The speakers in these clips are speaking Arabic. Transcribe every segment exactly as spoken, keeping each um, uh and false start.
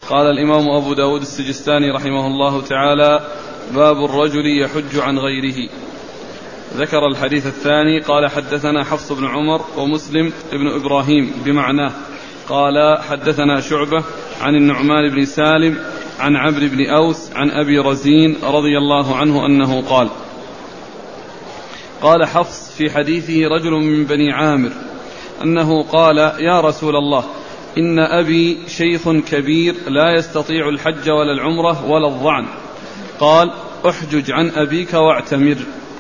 قال الإمام أبو داود السجستاني رحمه الله تعالى: باب الرجل يحج عن غيره. ذكر الحديث الثاني قال: حدثنا حفص بن عمر ومسلم بن إبراهيم بمعناه. قال: حدثنا شعبة عن النعمان بن سالم عن عمرو بن أوس عن أبي رزين رضي الله عنه أنه قال: قال حفص في حديثه رجل من بني عامر أنه قال: يا رسول الله، إن أبي شيخ كبير لا يستطيع الحج ولا العمرة ولا الظعن. قال: احجج عن أبيك واعتمر.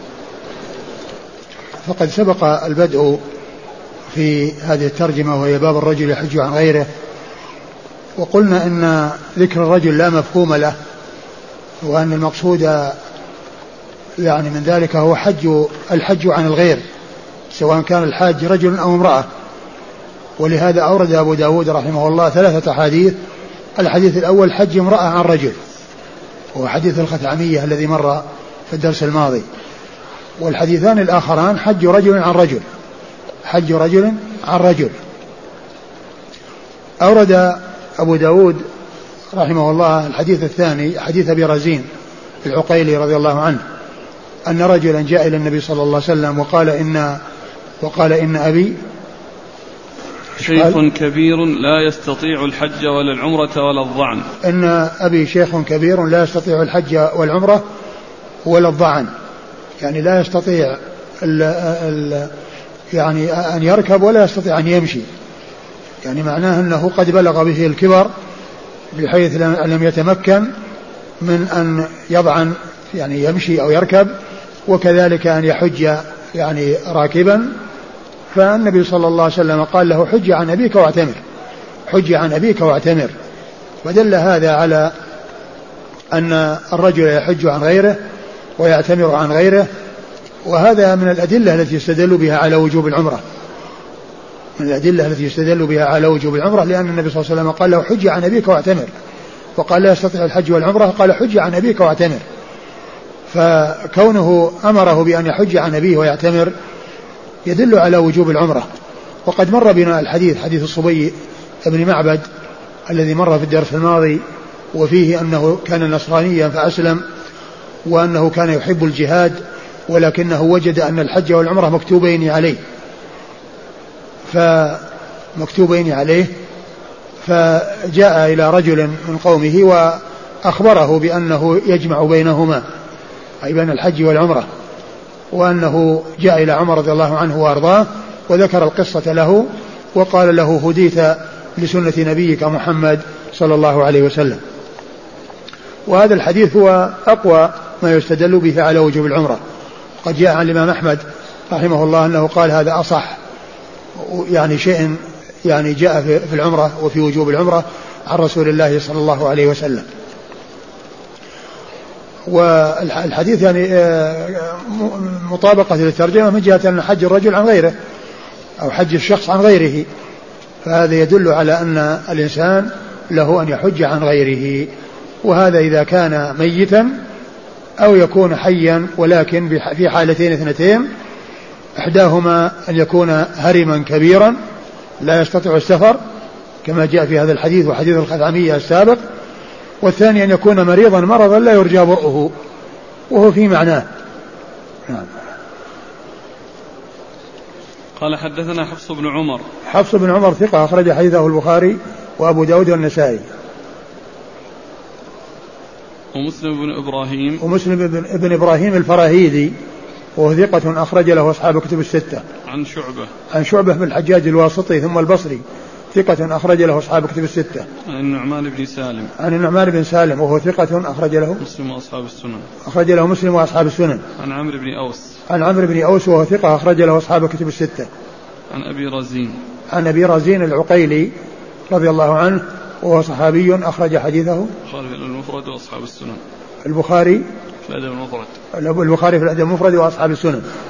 فقد سبق البدء في هذه الترجمة وهي باب الرجل يحج عن غيره، وقلنا إن ذكر الرجل لا مفهوم له، وأن المقصود يعني من ذلك هو حج الحج عن الغير، سواء كان الحاج رجل أو امرأة. ولهذا أورد أبو داود رحمه الله ثلاثة حديث. الحديث الأول حج امرأة عن رجل، وهو حديث الخثعمية الذي مر في الدرس الماضي. والحديثان الآخران حج رجل عن رجل، حج رجل عن رجل. أورد أبو داود رحمه الله الحديث الثاني حديث أبي رزين العقيلي رضي الله عنه أن رجلا جاء إلى النبي صلى الله عليه وسلم وقال إن وقال إن أبي شيخ كبير لا يستطيع الحج ولا العمرة ولا الظعن. إن أبي شيخ كبير لا يستطيع الحج والعمرة ولا الظعن، يعني لا يستطيع ال ال يعني أن يركب ولا يستطيع أن يمشي، يعني معناه أنه قد بلغ به الكبر بحيث لم يتمكن من أن يضعن يعني يمشي أو يركب، وكذلك أن يحج يعني راكبا. فالنبي صلى الله عليه وسلم قال له: حج عن أبيك واعتمر، حج عن أبيك واعتمر. فدل هذا على أن الرجل يحج عن غيره ويعتمر عن غيره، وهذا من الأدلة التي يستدل بها على وجوب العمرة، من الأدلة التي يستدل بها على وجوب العمرة، لأن النبي صلى الله عليه وسلم قال له: حج عن أبيك واعتمر، وقال: لا يستطيع الحج والعمرة، قال: حج عن أبيك واعتمر. فكونه أمره بأن يحج عن أبيه ويعتمر يدل على وجوب العمرة. وقد مر بنا الحديث حديث الصبي ابن معبد الذي مر في الدرس الماضي، وفيه أنه كان نصرانيا فأسلم، وأنه كان يحب الجهاد، ولكنه وجد أن الحج والعمرة مكتوبين عليه فمكتوبين عليه فجاء إلى رجل من قومه وأخبره بأنه يجمع بينهما، أي بين الحج والعمرة، وأنه جاء إلى عمر رضي الله عنه وأرضاه وذكر القصة له، وقال له: هديت لسنة نبيك محمد صلى الله عليه وسلم. وهذا الحديث هو أقوى ما يستدل به على وجوب العمرة. قد جاء عن الإمام أحمد رحمه الله أنه قال: هذا أصح يعني شيء يعني جاء في العمرة وفي وجوب العمرة عن رسول الله صلى الله عليه وسلم. والحديث يعني مطابقة للترجمة من جهة أن حج الرجل عن غيره أو حج الشخص عن غيره، فهذا يدل على أن الإنسان له أن يحج عن غيره، وهذا إذا كان ميتا أو يكون حيا، ولكن في حالتين اثنتين: إحداهما أن يكون هرما كبيرا لا يستطيع السفر كما جاء في هذا الحديث وحديث الخثعمية السابق، والثاني أن يكون مريضا مرضا لا يرجى برؤه، وهو في معناه. نعم. قال: حدثنا حفص بن عمر. حفص بن عمر ثقة أخرج حديثه البخاري وأبو داود والنسائي. ومسلم بن إبراهيم. ومسلم بن إبراهيم الفراهيدي وهو ثقة أخرج له أصحاب كتب الستة. عن شعبة. عن شعبة بن الحجاج الواسطي ثم البصري ثقة أخرج له أصحاب كتب الستة. عن النعمان بن سالم. عن النعمان بن سالم وهو ثقة أخرج له مسلم وأصحاب السنن. أخرج له مسلم وأصحاب السنن. عن عمرو بن أوس. عن عمرو بن أوس وهو ثقة أخرج له أصحاب كتب الستة. عن أبي رزين. عن أبي رزين العقيلي رضي الله عنه وهو صحابي أخرج حديثه البخاري في المفرد وأصحاب السنن. البخاري في الأدب المفرد. البخاري في الأدب المفرد وأصحاب السنن.